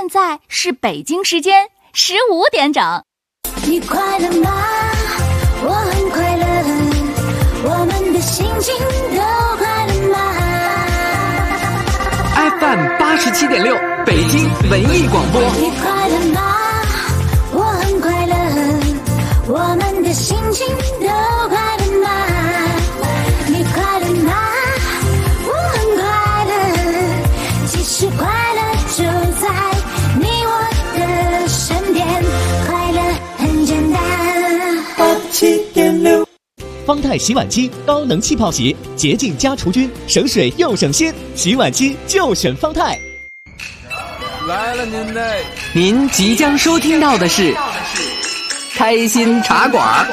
现在是北京时间15点整。 你快乐吗？我很快乐，我们的心情都快乐吗？ FM 87.6北京文艺广播。 你快乐吗？我很快乐，我们的心情都快乐吗？你快乐吗？我很快乐，其实快乐就在你我的身边，快乐很简单。 87.6方太洗碗机高能气泡洗，洁净加除菌，省水又省心，洗碗机就选方太。 来了您嘞！ 您即将收听到的是开心茶馆。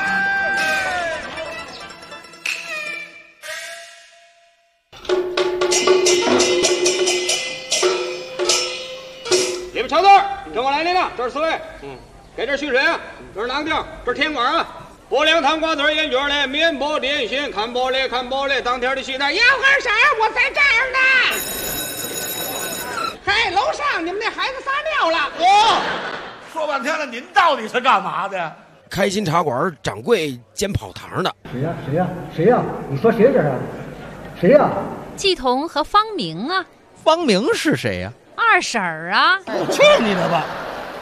里边瞧字，跟我来领了，这是4位。给这蓄水啊，这是哪个地儿？这是天馆啊。拨凉汤瓜子烟卷嘞，面包点心，看玻璃看玻璃，当天的西单要喝啥？我在这儿呢。嘿，楼上你们那孩子撒尿了。 说半天了，您到底是干嘛的？ 开心茶馆掌柜兼跑堂的。 谁呀？你说谁这是？谁呀？ 季彤和方明啊。 方明是谁呀？ 二婶儿啊。 去你的吧！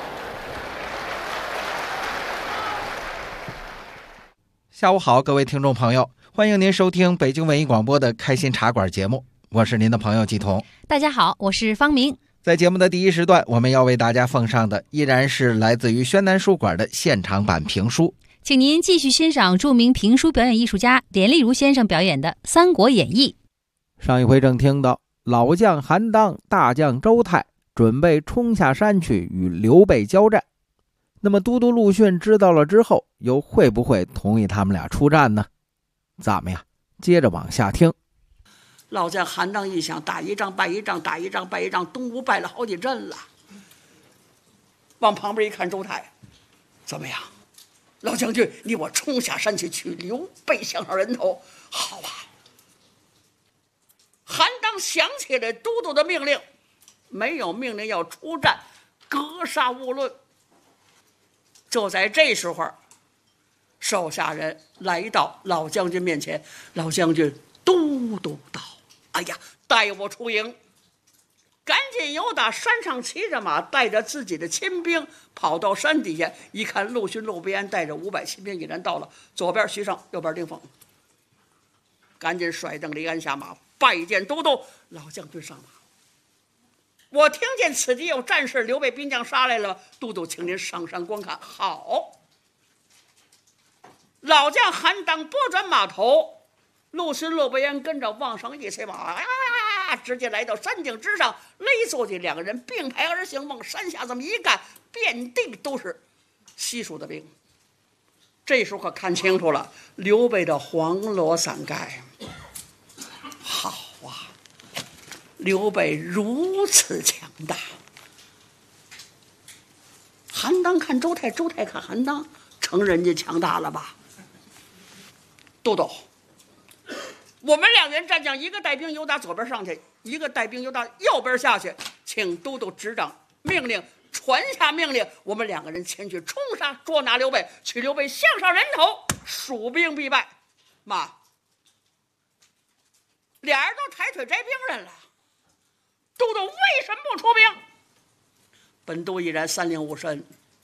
下午好，各位听众朋友，欢迎您收听北京文艺广播的开心茶馆节目，我是您的朋友季彤。 大家好，我是方明。 在节目的第一时段，我们要为大家奉上的依然是来自于宣南书馆的现场版评书， 请您继续欣赏著名评书表演艺术家连丽如先生表演的《三国演义》。 上一回正听到老将韩当、大将周泰准备冲下山去与刘备交战，那么都督陆逊知道了之后，又会不会同意他们俩出战呢？咱们呀，接着往下听。 老将韩当一想，打一仗败一仗，打一仗败一仗，东吴败了好几阵了。往旁边一看，周泰，怎么样？老将军，你我冲下山去取刘备项上人头，好啊！韩当想起了都督的命令，没有命令要出战，格杀勿论。就在这时候，手下人来到老将军面前，老将军，都督到，哎呀，带我出营。赶紧由打山上骑着马，带着自己的亲兵跑到山底下，一看陆逊、陆备安带着500亲兵已然到了，左边徐盛，右边丁奉。赶紧甩蹬离鞍下马，拜见都督。老将军上马。我听见此地有战事，刘备兵将杀来了，都督请您上山观看。好。老将韩当拨转马头，陆逊、陆备安跟着往上一催马，直接来到山顶之上，勒坐骑2个人并排而行，往山下这么一干，遍地都是西蜀的兵。这时候可看清楚了，刘备的黄罗伞盖。好啊，刘备如此强大。韩当看周泰，周泰看韩当，成人家强大了吧？都督，我们2员战将，一个带兵由打左边上去，一个带兵由打右边下去，请都督执掌命令，传下命令，我们2个人前去冲杀捉拿刘备，取刘备项上人头，蜀兵必败。妈，俩人都抬腿摘兵刃了，都督为什么不出兵？本都已然3令5申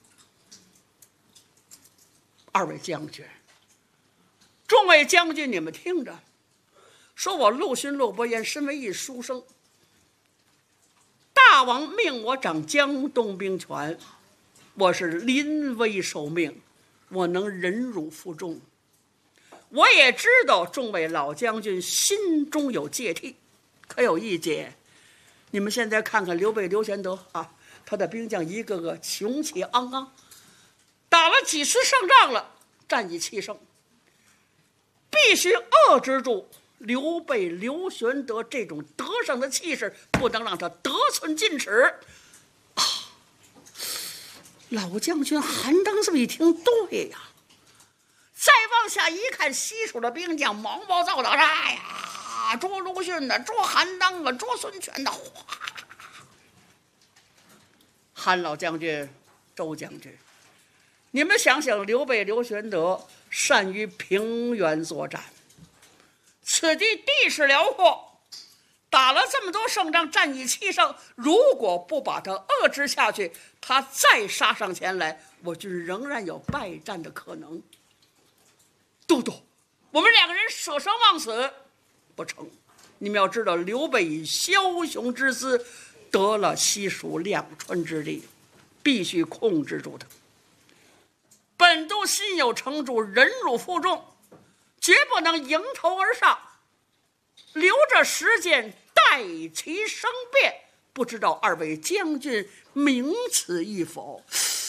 ，2位将军，众位将军，你们听着，说我陆逊、陆伯言身为一书生，大王命我掌江东兵权，我是临危受命，我能忍辱负重。我也知道众位老将军心中有芥蒂，可有一节，你们现在看看刘备刘玄德啊，他的兵将一个个雄气昂昂，打了几次胜仗了，战意气盛，必须遏制住刘备刘玄德这种得胜的气势，不能让他得寸进尺啊！老将军韩当这么一听，对呀，再往下一看，西蜀的兵将毛毛躁躁，哎呀，捉陆逊的，捉韩当啊，捉孙权的，哗！ 韩老将军、周将军，你们想想，刘备、刘玄德善于平原作战，此地地势辽阔，打了这么多胜仗，战役7胜，如果不把他遏制下去，他再杀上前来，我军仍然有败战的可能。都督，我们2个人舍生忘死不成。你们要知道，刘备以枭雄之姿得了西蜀2川之地，必须控制住他。本都心有成竹，忍辱负重，绝不能迎头而上，留着时间待其生变。不知道2位将军明此意否？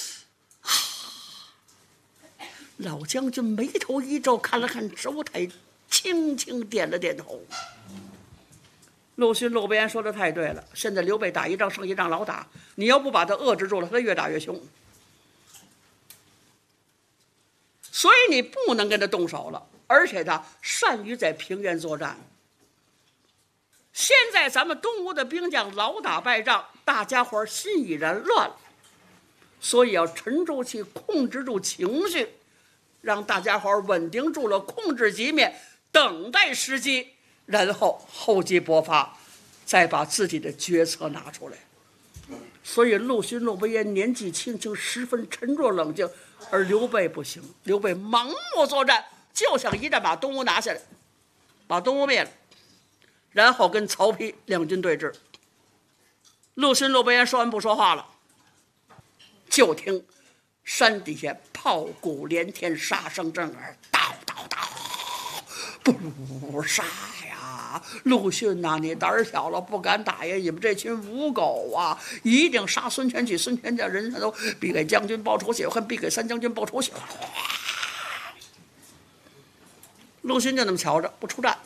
老将军眉头一皱，看了看周泰，轻轻点了点头。陆逊、陆伯言说的太对了，现在刘备打一仗胜一仗老打，你要不把他遏制住了，他越打越凶，所以你不能跟他动手了。而且他善于在平原作战。现在咱们东吴的兵将老打败仗，大家伙心已然乱了，所以要沉住气，控制住情绪，让大家伙稳定住了，控制局面，等待时机，然后厚积薄发，再把自己的决策拿出来。所以陆逊、陆伯言年纪轻轻，十分沉着冷静，而刘备不行，刘备盲目作战，就想一战把东吴拿下来，把东吴灭了，然后跟曹丕两军对峙。陆逊、陆伯言说完不说话了，就听山底下炮鼓连天，杀声震耳，叨叨叨，不杀呀！陆逊呐，你胆儿小了，不敢打呀！你们这群倭狗啊，一定杀孙权去！孙权这人都必给将军报仇雪恨，必给三将军报仇雪恨。陆逊就那么瞧着，不出战。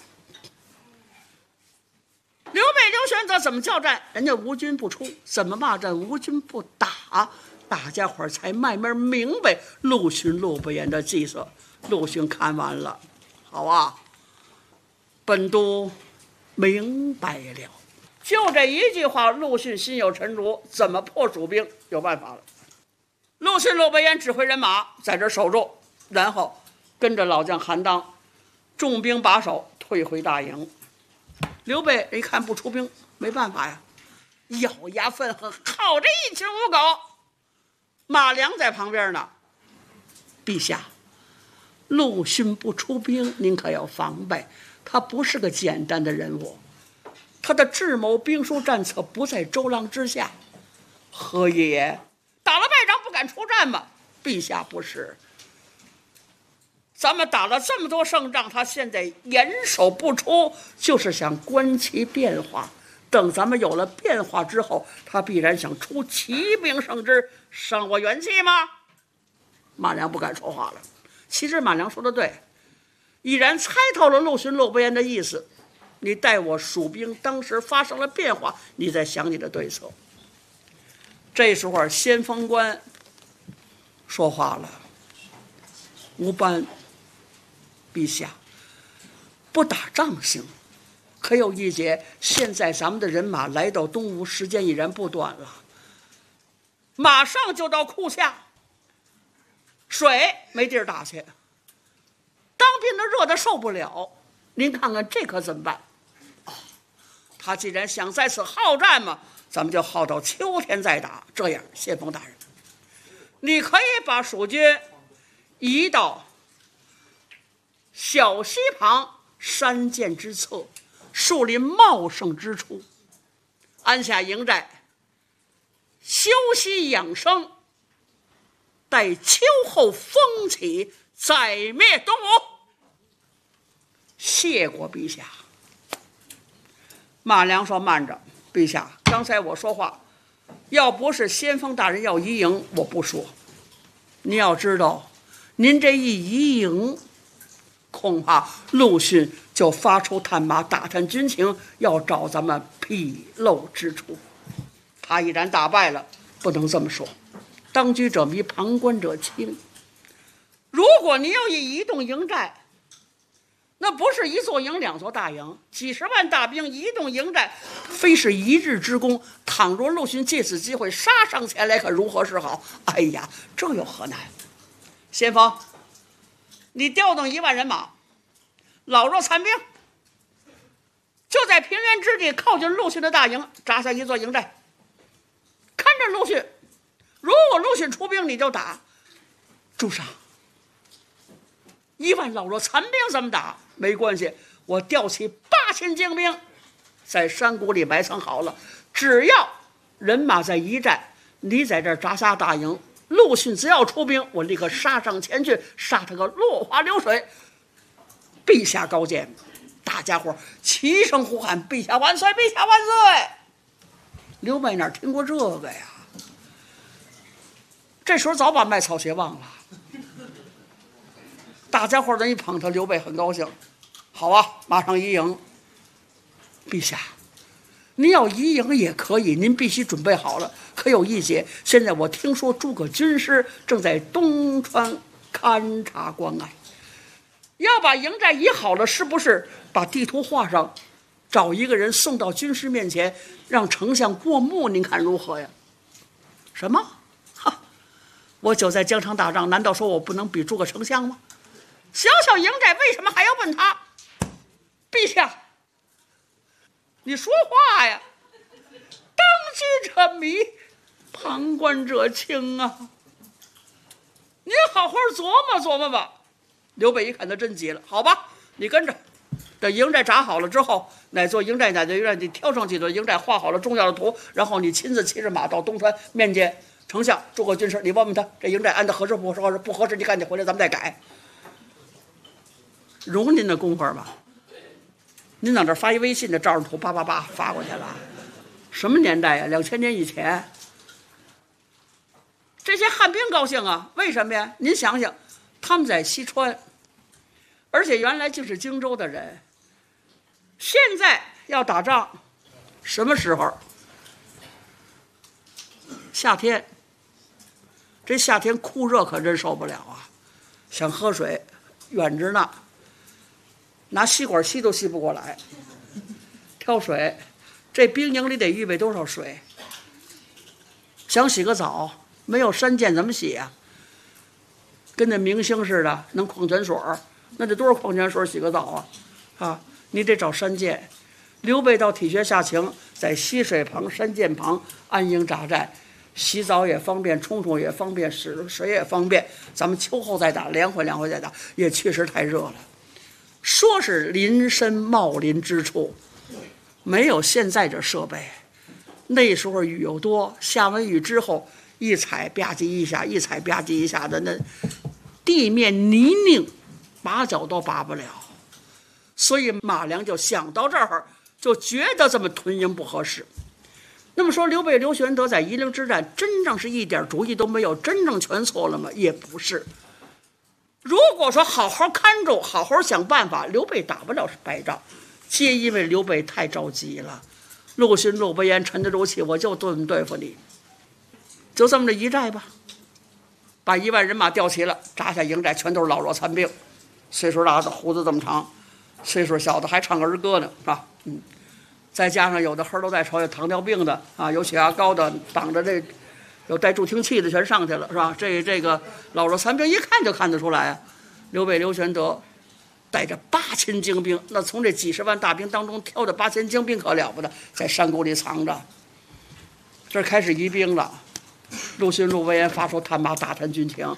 刘备、刘玄德怎么叫战？人家吴军不出，怎么骂战？吴军不打。大家伙才慢慢明白陆逊、陆伯言的计策。陆逊看完了，好啊，本都明白了。就这一句话，陆逊心有沉着，怎么破蜀兵有办法了。陆逊、陆伯言指挥人马在这守住，然后跟着老将韩当重兵把守，退回大营。刘备一看不出兵，没办法呀，咬牙愤恨，好这一群倭狗！马良在旁边呢，陛下，陆逊不出兵，您可要防备，他不是个简单的人物，他的智谋兵书战策不在周郎之下。何也？打了败仗不敢出战吗？陛下不是，咱们打了这么多胜仗，他现在严守不出，就是想观其变化。等咱们有了变化之后，他必然想出奇兵胜之，伤我元气吗？马良不敢说话了。其实马良说的对，已然猜透了陆逊、陆伯言的意思。你待我蜀兵当时发生了变化，你再想你的对策。这时候先锋官说话了：吴班，陛下，不打仗行，可有一节，现在咱们的人马来到东吴，时间已然不短了，马上就到库下，水没地儿打去，当兵的热得受不了，您看看这可怎么办？他既然想在此好战嘛，咱们就耗到秋天再打。这样，先锋大人，你可以把蜀军移到小溪旁山涧之侧，树林茂盛之处，安下营寨，休息养生，待秋后风起，再灭东吴。谢过陛下。马良说：慢着，陛下，刚才我说话，要不是先锋大人要移营，我不说。您要知道，您这一移营，恐怕陆逊就发出探马，打探军情，要找咱们纰漏之处。他已然打败了，不能这么说。当局者迷，旁观者清。如果您要一移动营寨， 那不是一座营两座大营，几十万大兵移动营寨，非是一日之功。倘若陆逊借此机会杀上前来，可如何是好？哎呀，这有何难？先锋，你调动1万人马，老弱残兵，就在平原之地靠近陆逊的大营扎下一座营寨，看着陆逊。如果陆逊出兵，你就打。主上，1万老弱残兵怎么打？没关系，我调起8000精兵，在山谷里埋藏好了。只要人马在一战，你在这儿扎下大营，陆逊只要出兵，我立刻杀上前去，杀他个落花流水。陛下高见！大家伙齐声呼喊：“陛下万岁！陛下万岁！”刘备哪听过这个呀？这时候早把卖草鞋忘了。大家伙人一捧他，刘备很高兴。好啊，马上移营。陛下，您要移营也可以，您必须准备好了。可有一节，现在我听说诸葛军师正在东川勘察关隘，要把营寨移好了，是不是把地图画上，找一个人送到军师面前，让丞相过目？您看如何呀？什么？我久在疆场打仗，难道说我不能比诸葛丞相吗？小小营寨为什么还要问他？陛下，你说话呀！当局者迷，旁观者清啊！你好好琢磨琢磨吧。刘备一看他真急了，好吧，你跟着，等营寨扎好了之后，哪座营寨哪座营寨，你挑上几座营寨，画好了重要的图，然后你亲自骑着马到东川面见丞相诸葛军师，你问问他这营寨安的合适不合适？不合适你赶紧回来，咱们再改。容您的功夫吧，您在这发一微信的，照着图叭叭叭发过去了。什么年代呀？2000年以前。这些汉兵高兴啊，为什么呀？您想想，他们在西川，而且原来就是荆州的人，现在要打仗，什么时候？夏天。这夏天酷热可真受不了啊，想喝水远着呢，拿吸管吸都吸不过来。挑水，这兵营里得预备多少水？想洗个澡，没有山涧怎么洗呀？跟那明星似的，能矿泉水，那得多少矿泉水洗个澡啊？你得找山涧。刘备到体学下情，在溪水旁、山涧旁安营扎寨。洗澡也方便，冲也方便，使水也方便。咱们秋后再打，凉快再打，也确实太热了。说是林深茂林之处，没有现在这设备。那时候雨又多，下完雨之后，一踩吧唧一下，一踩吧唧一下的，那地面泥泞，拔脚都拔不了。所以马良就想到这儿，就觉得这么屯营不合适。那么说刘备刘玄德在夷陵之战真正是一点主意都没有，真正全错了吗？也不是。如果说好好看住，好好想办法，刘备打不了败仗，皆因为刘备太着急了。陆逊陆伯言沉得住气，我就对付你，就这么着一寨吧。把1万人马调齐了，扎下营寨，全都是老弱残兵，岁数大的胡子这么长，岁数小的还唱儿歌呢，是吧？再加上有的黑头带潮，有糖尿病的啊，有血压高的，绑着这有带助听器的全上去了，是吧？这个老弱残兵一看就看得出来啊。刘备刘玄德带着8000精兵，那从这几十万大兵当中挑的8000精兵可了不得，在山谷里藏着。这开始移兵了，陆逊陆伯言发出探马打探军情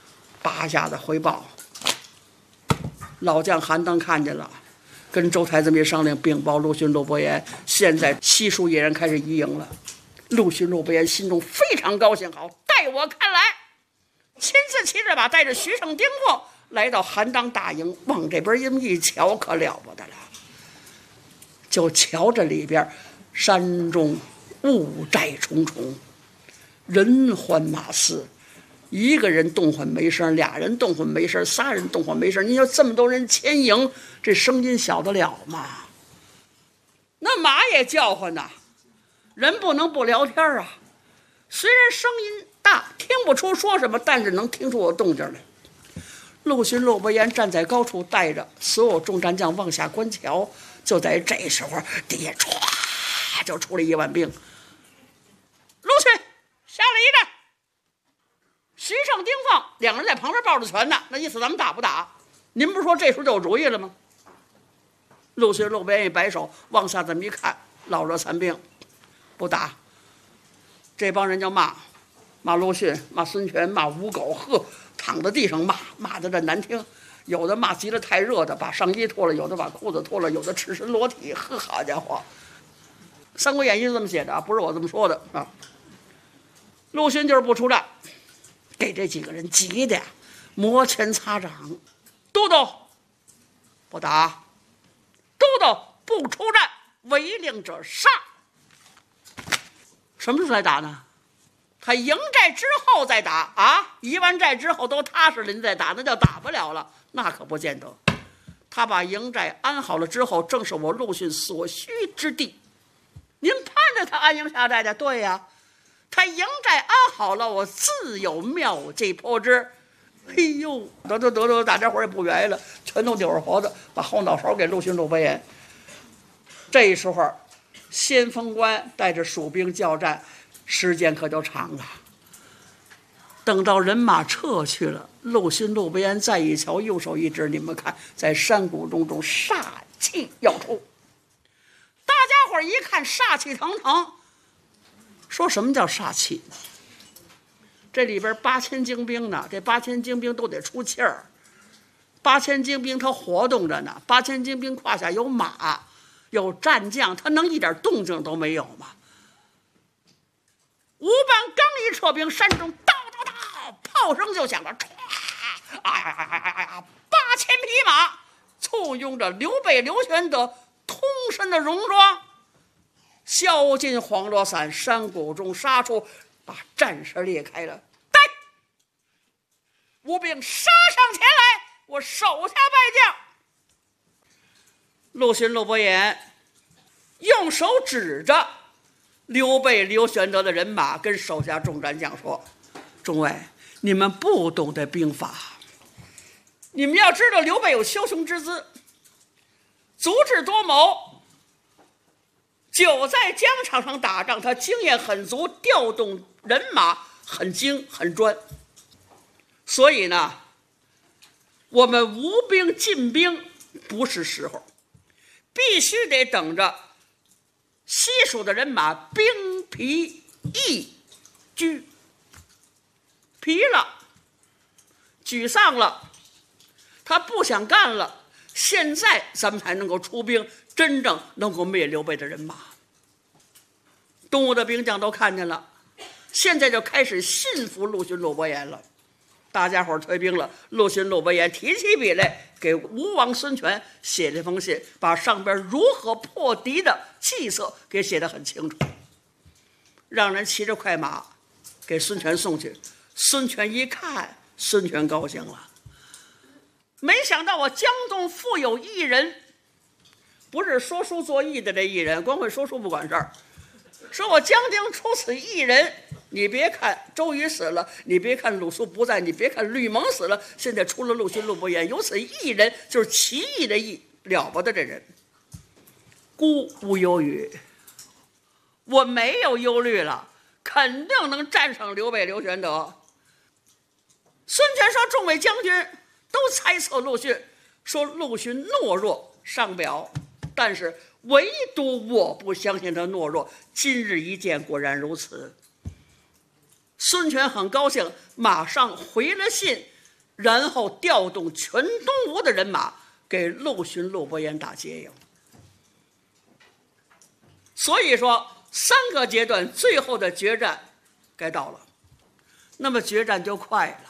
，8下子回报。老将韩当看见了。跟周太子们商量，禀报陆逊陆伯言，现在西蜀野人开始移营了。陆逊陆伯言心中非常高兴，好，待我看来，亲自骑着马，带着徐盛、丁奉来到韩当大营，往这边一瞧，可了不得了。就瞧着里边，山中雾寨重重，人欢马嘶。一个人动唤没声，2人动唤没声，3人动唤没声。你说这么多人牵营，这声音小得了吗？那马也叫唤呐，人不能不聊天啊。虽然声音大，听不出说什么，但是能听出我动静来。 陆逊、陆伯言站在高处，带着所有中战将往下观瞧。就在这时候，底下唰就出来1万兵。陆逊下来一站，徐盛、丁奉两人在旁边抱着拳呢，那意思咱们打不打？您不是说这时候就有主意了吗？陆逊、陆伯言一摆手，往下这么一看，老弱残兵，不打。这帮人就骂陆逊，骂孙权，骂吴狗，呵，躺在地上骂的这难听。有的骂急了太热的，把上衣脱了；有的把裤子脱了；有的赤身裸体。呵，好家伙，《三国演义》是这么写的啊，不是我这么说的啊。陆逊就是不出战，给这几个人急的呀，摩拳擦掌。都督不打，都督不出战，违令者杀。什么时候来打呢？他营寨之后再打啊！移完寨之后都踏实了，您再打那就打不了了，那可不见得。他把营寨安好了之后，正是我陆逊所需之地。您盼着他安营下寨的，对呀。他营寨安好了，我自有妙计破之。哎呦，得，大家伙也不愿意了，全都扭着脖子，把后脑勺给陆逊、陆伯言。这时候，先锋官带着蜀兵交战。时间可就长了。等到人马撤去了，陆逊、陆伯言再一瞧，右手一指，你们看，在山谷中煞气要出。大家伙一看，煞气腾腾。说什么叫煞气？这里边8000精兵呢，这8000精兵都得出气儿。8000精兵它活动着呢，8000精兵胯下有马，有战将，他能一点动静都没有吗？吴邦刚一撤兵，山中叨叨叨，炮声就响了，唰！哎呀，8000匹马簇拥着刘备、刘玄德通身的戎装，削尽黄罗伞，山谷中杀出，把战事裂开了。带吴兵杀上前来，我手下败将。陆逊、陆伯言用手指着刘备、刘玄德的人马，跟手下众战将说：“众位，你们不懂得兵法。你们要知道，刘备有枭雄之姿，足智多谋，久在疆场上打仗，他经验很足，调动人马很精很专。所以呢，我们吴兵进兵不是时候，必须得等着西蜀的人马兵疲易居，疲了，沮丧了，他不想干了，现在咱们才能够出兵，真正能够灭刘备的人马。东吴的兵将都看见了，现在就开始信服陆逊、陆伯言了。大家伙退兵了，陆逊、陆伯言提起笔来，给吴王孙权写了一封信，把上边如何破敌的计策给写得很清楚，让人骑着快马给孙权送去。孙权一看，孙权高兴了，没想到我江东富有艺人，不是说书做艺的这艺人，光会说书不管事儿。说我江东出此艺人，你别看周瑜死了，你别看鲁肃不在，你别看吕蒙死了，现在出了陆逊、陆伯言，有此艺人，就是奇异的艺，了不得这人。孤无忧虑，我没有忧虑了，肯定能战胜刘备、刘玄德。孙权说：“众位将军都猜测陆逊，说陆逊懦弱上表，但是唯独我不相信他懦弱。今日一见，果然如此。”孙权很高兴，马上回了信，然后调动全东吴的人马给陆逊、陆伯言打接应。所以说3个阶段，最后的决战该到了，那么决战就快了。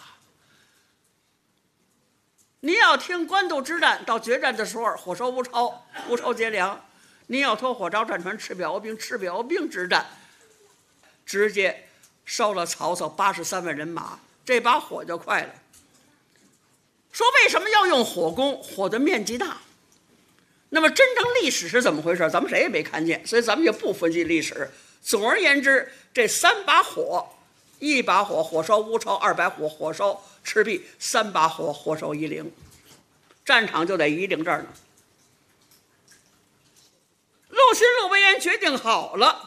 您要听官渡之战，到决战的时候，火烧乌超，乌超结梁；您要拖火烧战船，赤壁鏖兵，赤壁鏖兵之战，直接烧了曹操83万人马，这把火就快了。说为什么要用火攻？火的面积大。那么真正历史是怎么回事？咱们谁也没看见，所以咱们也不分析历史。总而言之，这3把火 1把火火烧乌巢，200火火烧赤壁，3把火火烧夷陵，战场就在夷陵这儿呢。陆逊、陆维言决定好了，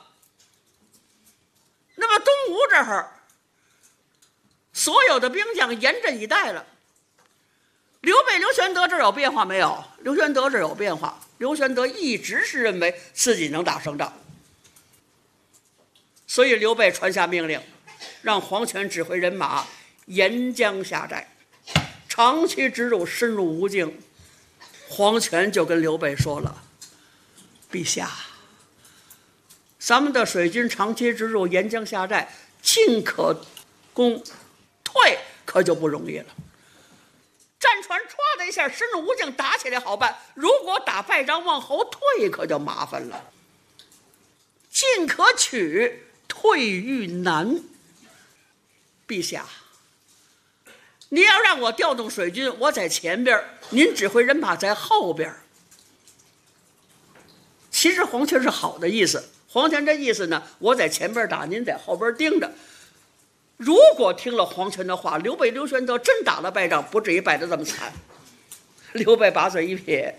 那么东吴这儿所有的兵将严阵以待了。刘备、刘玄德这儿有变化没有？刘玄德这儿有变化。刘玄德一直是认为自己能打胜仗，所以刘备传下命令，让黄权指挥人马沿江下寨，长驱直入，深入吴境。黄权就跟刘备说了：“陛下，咱们的水军长驱直入，沿江下寨，进可攻，退可就不容易了。战船唰的一下深入吴境，打起来好办，如果打败仗往后退可就麻烦了。进可取，退愈难。陛下，你要让我调动水军，我在前边，您指挥人马在后边。”其实黄权是好的意思，黄权这意思呢，我在前边打，您在后边盯着。如果听了黄权的话，刘备、刘玄德真打了败仗，不至于败得这么惨。刘备把嘴一撇，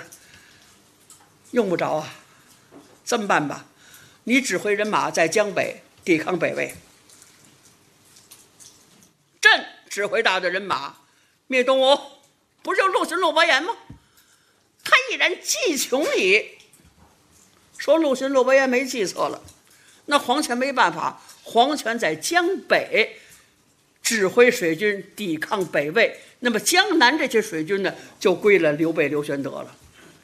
用不着啊，这么办吧，你指挥人马在江北抵抗北魏，朕指挥大队人马灭东吴，不是陆逊、陆伯言吗？他依然计穷矣。说陆逊、陆伯言没记错了，那黄权没办法，黄权在江北指挥水军抵抗北魏，那么江南这些水军呢，就归了刘备、刘玄德了。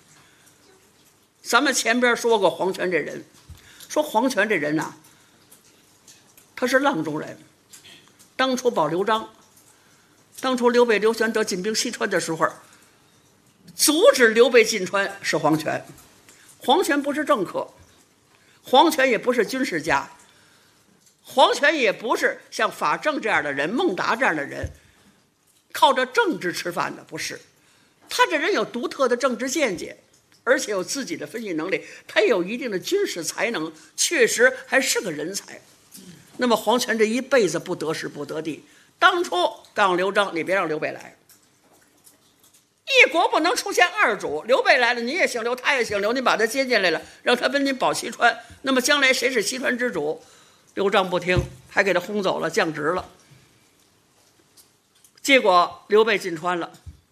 咱们前边说过黄权这人，说黄权这人啊，他是阆中人，当初保刘璋，当初刘备、刘玄德进兵西川的时候，阻止刘备进川是黄权。黄权不是政客，黄权也不是军事家，黄权也不是像法正这样的人、孟达这样的人靠着政治吃饭的，不是。他这人有独特的政治见解，而且有自己的分析能力，他也有一定的军事才能，确实还是个人才。那么黄权这一辈子不得势不得地，当初让刘璋，你别让刘备来，一国不能出现二主，刘备来了，你也姓刘，他也姓刘，你把他接进来了，让他跟您保西川，那么将来谁是西川之主？刘璋不听，还给他轰走了，降职了。结果刘备进川了，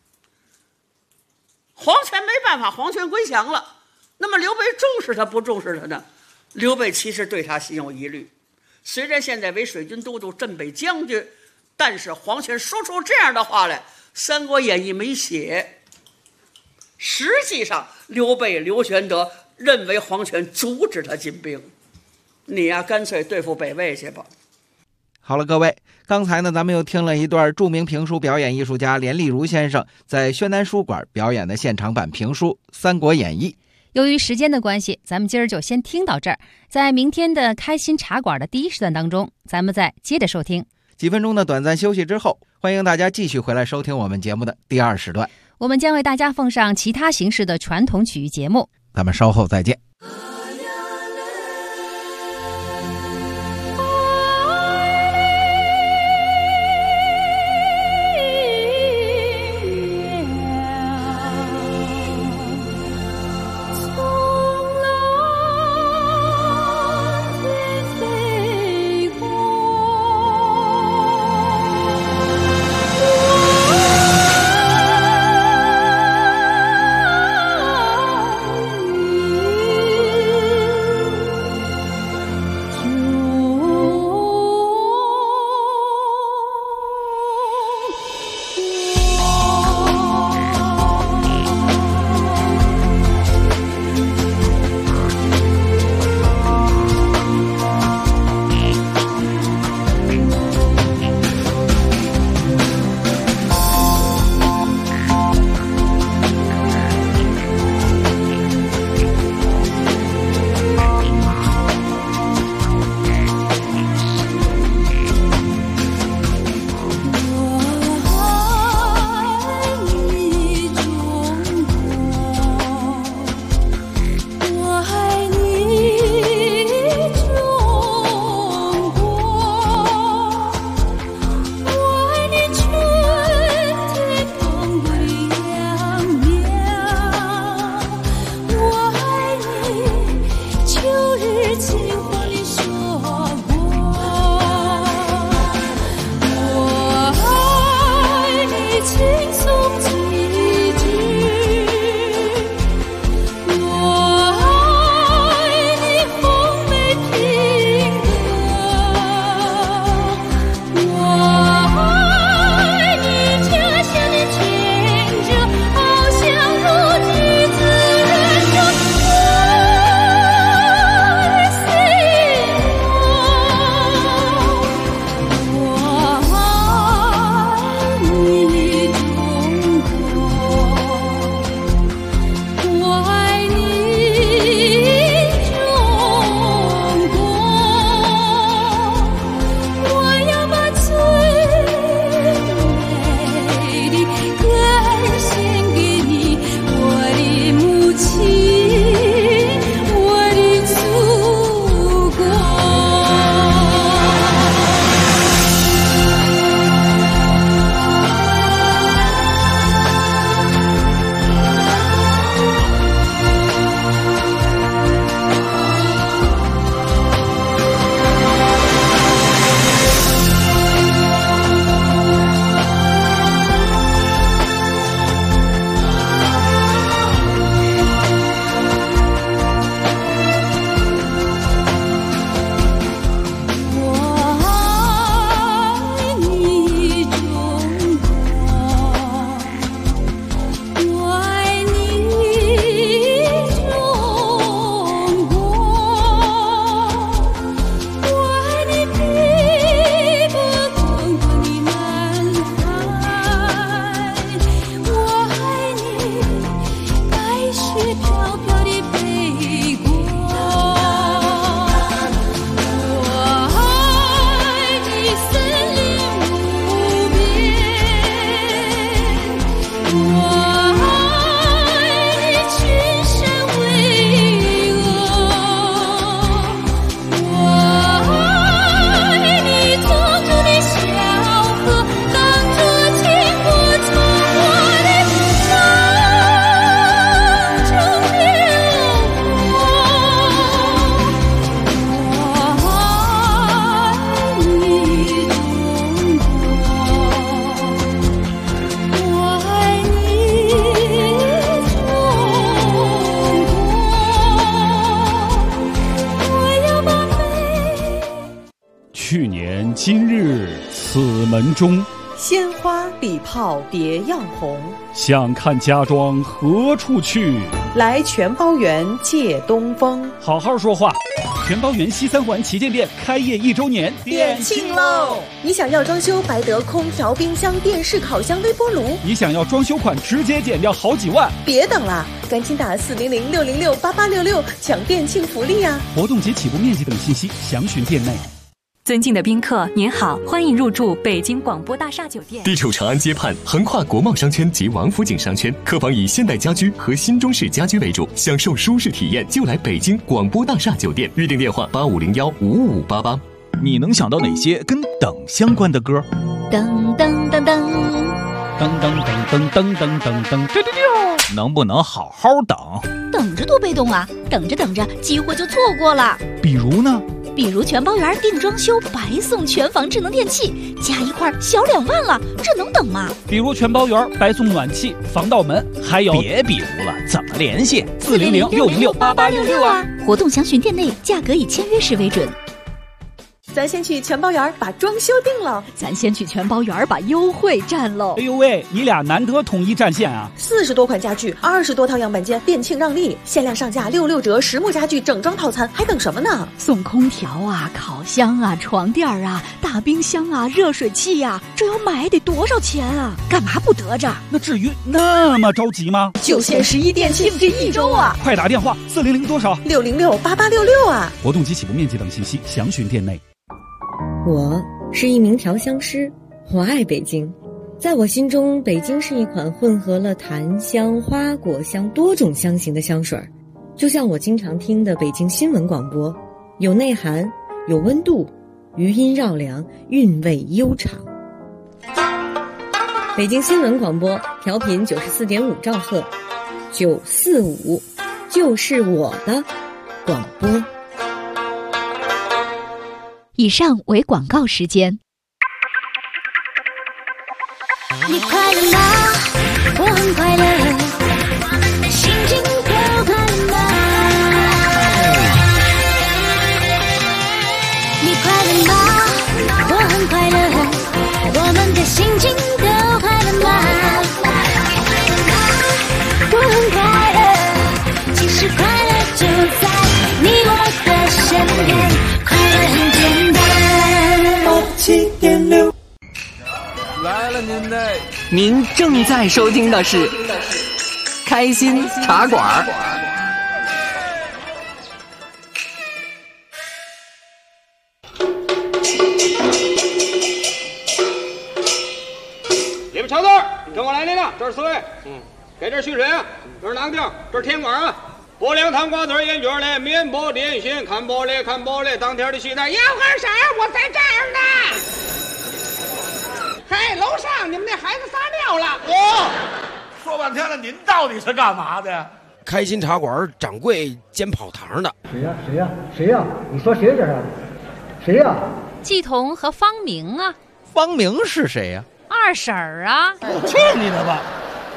黄权没办法，黄权归降了。那么刘备重视他不重视他呢？刘备其实对他心有疑虑，虽然现在为水军都督、镇北将军，但是黄权说出这样的话来，《三国演义》没写。实际上刘备、刘玄德认为黄权阻止他进兵，你呀，干脆对付北魏去吧。 好了，各位，刚才呢，咱们又听了一段著名评书表演艺术家连丽如先生在宣南书馆表演的现场版评书《三国演义》。 由于时间的关系，咱们今儿就先听到这儿。在明天的开心茶馆的第一时段当中，咱们再接着收听。 几分钟的短暂休息之后，欢迎大家继续回来收听我们节目的第二时段。 我们将为大家奉上其他形式的传统曲艺节目， 咱们稍后再见。 今日此门中， 鲜花礼炮别样红。 想看家庄何处去？ 来全包园借东风。 好好说话。全包园西三环旗舰店开业1周年， 店庆喽！你想要装修白得空调、冰箱、电视、烤箱、微波炉？ 你想要装修款直接减掉好几万？ 别等了，赶紧打400-606-8866抢店庆福利啊！ 活动及起步面积等信息详询店内。 尊敬的宾客，您好，欢迎入住北京广播大厦酒店。 地处长安街畔，横跨国贸商圈及王府井商圈，客房以现代家居和新中式家居为主，享受舒适体验就来北京广播大厦酒店。预订电话8501-55588。 你能想到哪些跟等相关的歌？ 噔噔噔噔噔噔噔噔噔噔噔噔，能不能好好等？ 等着多被动啊！等着等着，机会就错过了。 比如呢？ 比如全包园定装修白送全房智能电器，加一块小2万了，这能等吗？ 比如全包园白送暖气、防盗门，还有别比如了，怎么联系 ？400-606-8866啊！活动详询店内，价格以签约时为准。 咱先去全包园把装修定了， 咱先去全包园把优惠占喽。 哎呦喂，你俩难得统一战线啊 ！40多款家具，20多套样板间，店庆让利，限量上架66折，实木家具整装套餐，还等什么呢？ 送空调啊，烤箱啊，床垫啊，大冰箱啊，热水器啊，这要买得多少钱啊？干嘛不得着？ 那至于那么着急吗？ 就限11店庆这1周啊！ 快打电话400多少 ？606-8866啊！ 活动及起步面积等信息详询店内。 我是一名调香师，我爱北京。在我心中，北京是一款混合了檀香、花果香多种香型的香水，就像我经常听的北京新闻广播，有内涵，有温度，余音绕梁，韵味悠长。北京新闻广播调频94.5兆赫，945就是我的广播。 以上为广告时间。 你快乐吗？我很快乐，我们的心情都快乐吗？你快乐吗？我很快乐，我们的心情都快乐吗？我很快乐，其实快乐就在你我的身边，快乐很简单。7.6 来了您正在收听的是开心茶馆。 你们瞧字，跟我来领了，这是4位。给这续水啊，这是哪个地儿？这是天馆啊。拨凉糖瓜子烟卷嘞，面包点心，看玻璃看玻璃，当天的西单，要喝啥我在这儿呢。嘿，楼上你们那孩子撒尿了。 说半天了，您到底是干嘛的？ 开心茶馆掌柜兼跑堂的。 谁呀？你说谁这是？谁呀？ 季彤和方明啊。 方明是谁呀？ 二婶儿啊。 去你的吧！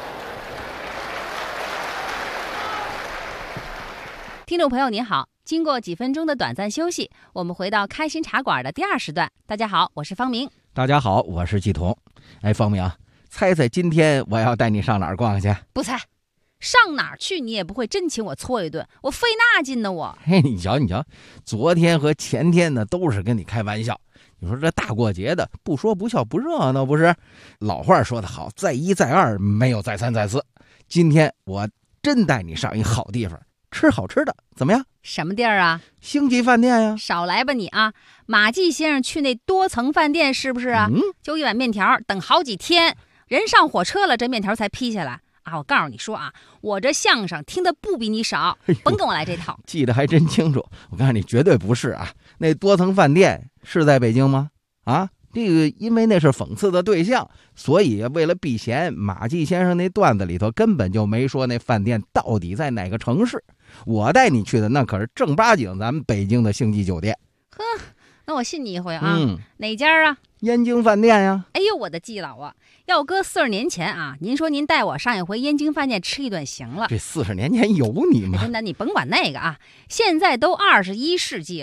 听众朋友您好，经过几分钟的短暂休息，我们回到开心茶馆的第2时段。大家好，我是方明。 大家好，我是季彤。哎，方明，猜猜今天我要带你上哪儿逛去？ 不猜，上哪儿去你也不会真请我搓一顿，我费那劲呢我。 嘿，你瞧，昨天和前天呢都是跟你开玩笑。你说这大过节的，不说不笑不热闹不是？老话说得好，再一再二没有再三再四。今天我真带你上一好地方，吃好吃的，怎么样？ 什么地儿啊？ 星级饭店呀！ 少来吧你啊！马季先生去那多层饭店是不是啊？就一碗面条，等好几天，人上火车了，这面条才批下来啊！我告诉你说啊，我这相声听的不比你少，甭跟我来这套。 记得还真清楚，我告诉你，绝对不是啊！那多层饭店是在北京吗？啊，这个因为那是讽刺的对象，所以为了避嫌，马季先生那段子里头根本就没说那饭店到底在哪个城市。我带你去的那可是正八经咱们北京的星级酒店。 呵，那我信你一回啊。哪家啊？ 燕京饭店呀。 哎呦我的季老啊，要搁40年前啊，您说您带我上一回燕京饭店吃一顿行了。 这40年前有你吗？ 真的，你甭管那个啊，现在都21世纪了，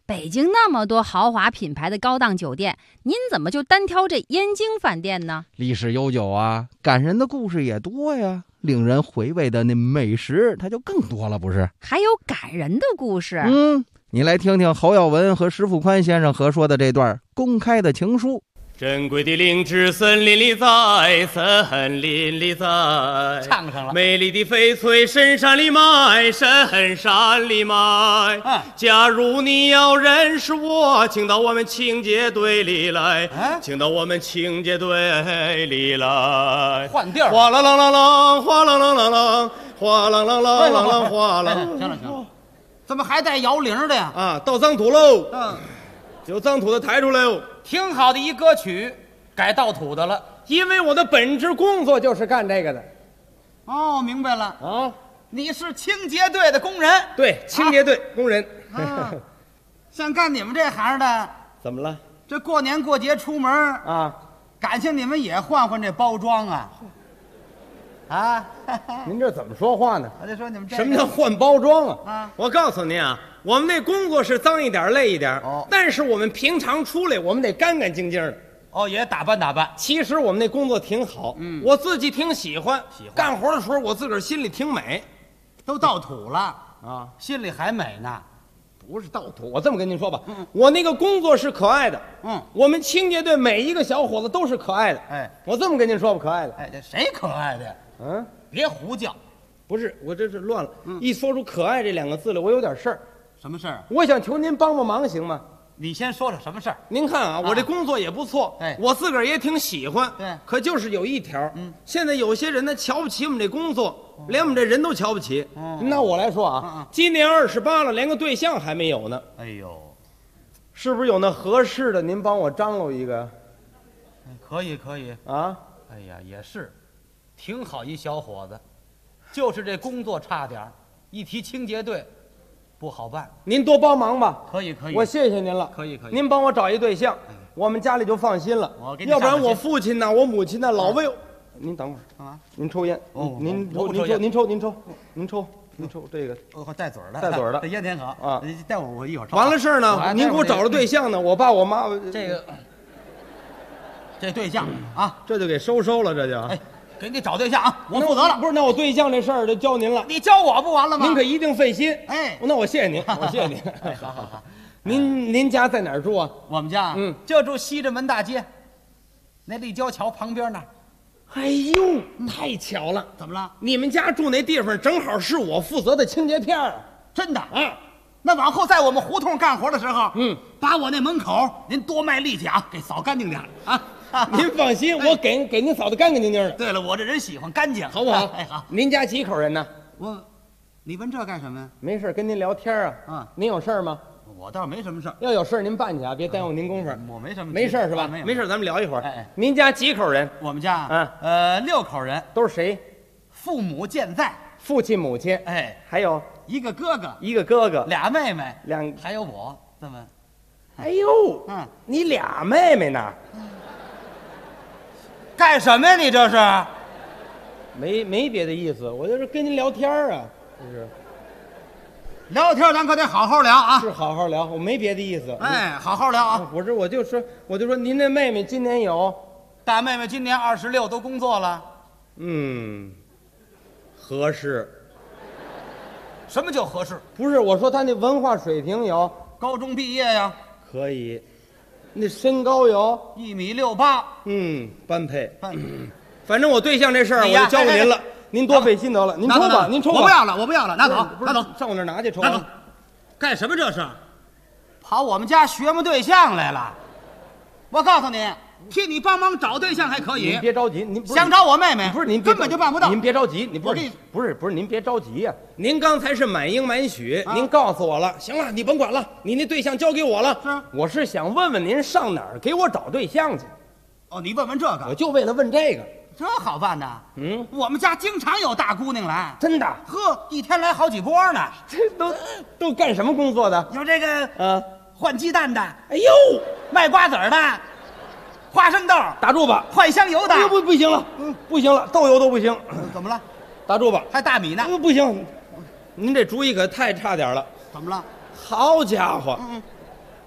北京那么多豪华品牌的高档酒店，您怎么就单挑这燕京饭店呢？ 历史悠久啊，感人的故事也多呀，令人回味的那美食它就更多了，不是？ 还有感人的故事。 你来听听侯耀文和石富宽先生合说的这段公开的情书。 珍贵的灵芝森林里在，森林里在， 唱上了。 美丽的翡翠深山里埋，深山里埋。假如你要认识我，请到我们清洁队里来，请到我们清洁队里来。 换地儿。 哗啦啦啦啦，哗啦啦啦啦，哗啦啦啦啦啦，哗啦。 行了，怎么还带摇铃的呀？ 啊，倒脏土喽。就脏土的抬出来哦。 挺好的一歌曲，改倒土的了。 因为我的本职工作就是干这个的。 哦，明白了啊，你是清洁队的工人。 对，清洁队工人。 像干你们这行的， 怎么了？ 这过年过节出门啊，感情你们也换换这包装啊。啊， 您这怎么说话呢？ 我就说你们什么叫换包装啊？我告诉您啊，我们那工作是脏一点累一点，但是我们平常出来我们得干干净净的。 哦，也打扮打扮。 其实我们那工作挺好，我自己挺喜欢。干活的时候我自个儿心里挺美。 都倒土了啊，心里还美呢。 不是倒土，我这么跟您说吧，我那个工作是可爱的。我们清洁队每一个小伙子都是可爱的。 哎， 我这么跟您说吧，可爱的。 哎，这谁可爱的呀？别胡叫。 不是，我这是乱了。一说出可爱这两个字来，我有点事儿。 什么事儿？ 我想求您帮帮忙，行吗？ 你先说说什么事儿。 您看啊，我这工作也不错，我自个儿也挺喜欢。 对， 可就是有一条，现在有些人呢瞧不起我们这工作，连我们这人都瞧不起。那我来说啊，今年28了，连个对象还没有呢。 哎呦， 是不是有那合适的？您帮我张罗一个。 可以啊。哎呀，也是，挺好一小伙子，就是这工作差点儿，一提清洁队不好办。 您多帮忙吧。 可以， 我谢谢您了。 可以。 您帮我找一对象，我们家里就放心了。要不然我父亲呢，我母亲呢，老为您等会儿干嘛？您抽烟？您抽这个。 带嘴儿的。这烟挺好啊。 待会儿我一会儿抽。 完了事儿呢，您给我找了对象呢，我爸我妈这对象啊， 这就给收了，这就。 哎，给你找对象啊，我负责了。 不是，那我对象这事儿就交您了。 你教我不完了吗？ 您可一定费心。 哎， 那我谢谢您，我谢谢您。好。您家在哪儿住啊？ 我们家就住西直门大街，那立交桥旁边那儿。 哎呦，太巧了！ 怎么了？ 你们家住那地方正好是我负责的清洁片儿。 真的啊？那往后在我们胡同干活的时候，把我那门口您多卖力气啊，给扫干净点啊。 您放心，我给您扫得干干净净的。 对了，我这人喜欢干净， 好不好？ 哎，好。 您家几口人呢？ 你问这干什么呀？ 没事，跟您聊天啊。啊，您有事吗？ 我倒没什么事儿。 要有事您办去啊，别耽误您功夫。 我没什么。 没事是吧？没事，咱们聊一会儿。您家几口人？ 我们家6口人。 都是谁？ 父母健在， 父亲母亲。 哎， 还有一个哥哥，2妹妹，还有我，这么。 哎呦，你2妹妹呢？ 干什么呀？你这是？ 没别的意思，我就是跟您聊天啊，就是聊天，咱可得好好聊啊。 是好好聊，我没别的意思。 哎，好好聊啊。 我就说，您那妹妹今年有？ 大妹妹今年26，都工作了。 合适。 什么叫合适？ 不是，我说她那文化水平有？ 高中毕业呀。 可以。那身高有 1.68米。 般配。反正我对象这事儿我就交给您了，您多费心得了。您抽吧，您抽吧。 我不要了，拿走，拿走， 上我那儿拿去抽。 拿走。干什么这是？跑我们家学摸对象来了。我告诉你，替你帮忙找对象还可以。 您别着急，您想找我妹妹， 不是您根本就办不到。 您别着急，不是您别着急呀。您刚才是满应满许，您告诉我了，行了，你甭管了，你那对象交给我了。 是， 我是想问问您上哪儿给我找对象去。 哦，你问问这个， 我就为了问这个。 这好办呐。我们家经常有大姑娘来。 真的？ 呵，一天来好几波呢。 这都干什么工作的？ 有这个换鸡蛋的， 哎呦， 卖瓜子儿的，花生豆， 打住吧， 换香油的。 哎呦，不行了，不行了，豆油都不行。 怎么了？ 打住吧， 还大米呢。 不行，您这主意可太差点了。 怎么了？ 好家伙，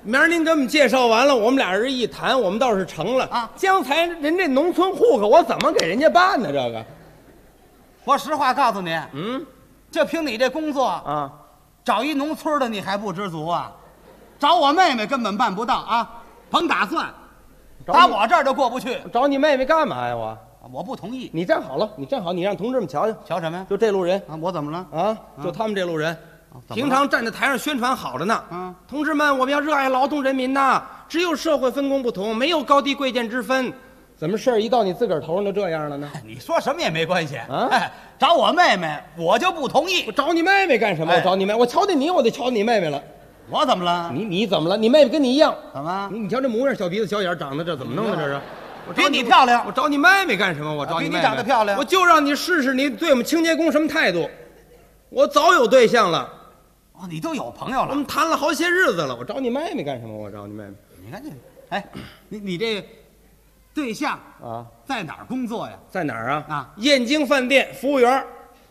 明儿您给我们介绍完了，我们俩人一谈，我们倒是成了啊。将才人这农村户口，我怎么给人家办呢？这个， 我实话告诉你，就凭你这工作啊，找一农村的你还不知足啊？找我妹妹根本办不到啊，甭打算，打我这儿就过不去。 找你妹妹干嘛呀？ 我不同意。 你站好了，你站好，你让同志们瞧瞧。 瞧什么呀？ 就这路人啊，我怎么了？ 啊，就他们这路人，平常站在台上宣传好着呢。同志们，我们要热爱劳动人民呐！只有社会分工不同，没有高低贵贱之分。怎么事儿一到你自个儿头上就这样了呢？ 你说什么也没关系啊！找我妹妹，我就不同意。 我找你妹妹干什么？我找你妹，我瞧见你，我得瞧你妹妹了。 我怎么了？ 你怎么了？你妹妹跟你一样。 怎么？ 你瞧这模样，小鼻子小眼，长得这怎么弄的？这是。 我比你漂亮。 我找你妹妹干什么？我找你妹妹。 比你长得漂亮。 我就让你试试你对我们清洁工什么态度。我早有对象了。 哦，你都有朋友了。 我们谈了好些日子了。我找你妹妹干什么？我找你妹妹。 你看这，哎，你这对象啊，在哪儿工作呀？ 在哪儿啊？啊，燕京饭店服务员。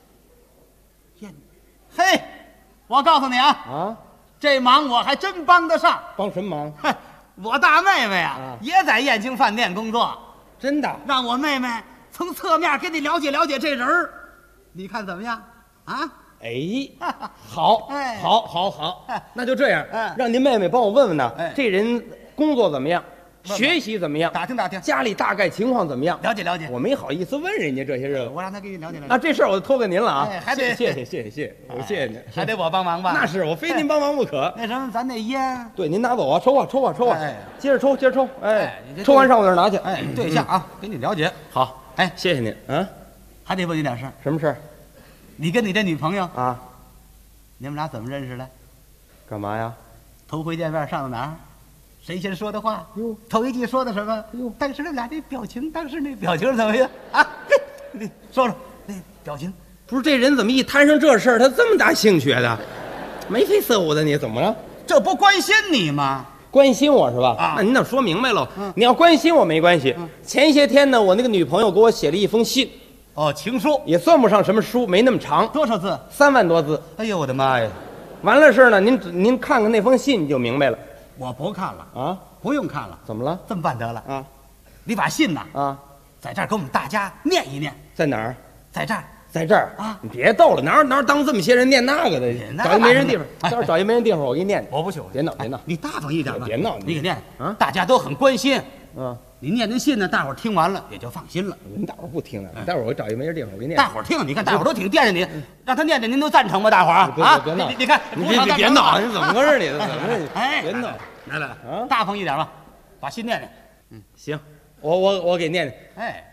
嘿，我告诉你啊，这忙我还真帮得上。 帮什么忙？ 嗨，我大妹妹啊，也在燕京饭店工作。 真的？ 让我妹妹从侧面跟你了解了解这人儿，你看怎么样？啊？ 哎，好，好，那就这样，让您妹妹帮我问问呢，这人工作怎么样，学习怎么样， 打听打听， 家里大概情况怎么样， 了解了解。 我没好意思问人家这些日子， 我让他给你了解了解。 那这事儿我就托给您了啊， 还得谢谢，我谢谢您， 还得我帮忙吧？ 那是我非您帮忙不可。 那什么，咱那烟， 对，您拿走啊，抽啊，接着抽，哎，抽完上我那儿拿去。 哎，对象啊，给你了解。 好，哎，谢谢您啊。 还得问你点事儿。 什么事儿？ 你跟你这女朋友啊， 你们俩怎么认识的？ 干嘛呀？ 头回见面上到哪儿？谁先说的话？头一句说的什么？当时那俩这表情，当时那表情怎么样啊？你说说那表情。 不是这人怎么一摊上这事儿，他这么大兴趣的？眉飞色舞的，你怎么了？ 这不关心你吗？ 关心我是吧？ 啊， 那您得说明白了。你要关心我没关系。前些天呢，我那个女朋友给我写了一封信。 哦，情书也算不上什么书，没那么长。 多少字 ？3万多字。 哎呦，我的妈呀！ 完了事呢，您看看那封信你就明白了。 我不看了啊， 不用看了。 怎么了？ 这么办得了啊？ 你把信呐在这儿给我们大家念一念。 在哪儿？ 在这儿。 在这儿啊！你别逗了，哪儿当这么些人念那个的？找一没人地方，到时候找一没人地方，我给你念。 我不去， 别闹， 你大方一点吧。 别闹， 你给念啊！大家都很关心。你念的信呢，大伙儿听完了也就放心了。 您大伙儿不听啊？待会儿我找一没人地方，我给你念。 大伙儿听，你看大伙儿都挺惦着你，让他念着，您都赞成吗？大伙儿啊！ 别闹， 你看， 你别闹，你怎么回事？你怎么着？ 哎， 别闹， 来啊！大方一点吧，把信念念。 行，我给念念。 哎。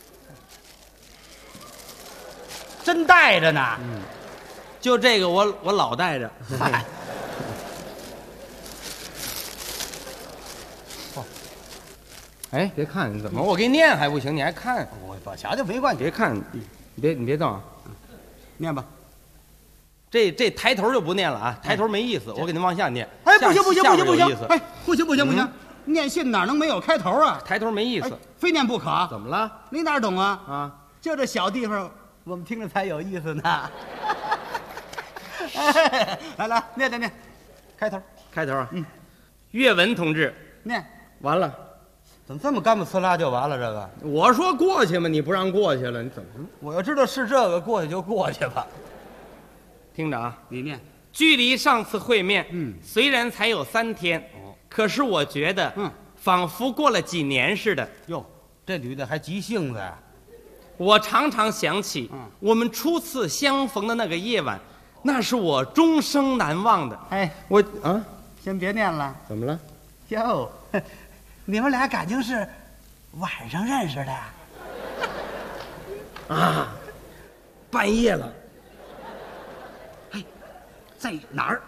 真带着呢， 就这个我老带着。 嗨， 哎，别看你怎么，我给你念还不行，你还看？ 我瞧瞧没关系， 别看，你别动啊， 念吧。 这抬头就不念了啊，抬头没意思，我给您往下念。 哎，不行，哎，不行，念信哪能没有开头啊？ 抬头没意思， 非念不可。 怎么了？ 你哪懂啊？ 啊， 就这小地方。我们听着才有意思呢。来，念，开头啊。岳文同志， 念完了， 怎么这么干巴呲啦就完了？这个我说过去嘛，你不让过去了，你怎么？ 我要知道是这个，过去就过去吧。 听着啊， 你念。 距离上次会面，虽然才有3天，可是我觉得，仿佛过了几年似的。 哟，这女的还急性子呀。 我常常想起我们初次相逢的那个夜晚，那是我终生难忘的。 哎， 我先别念了。 怎么了？ 哟，你们俩感情是晚上认识的呀？ 啊，半夜了。 哎，在哪儿？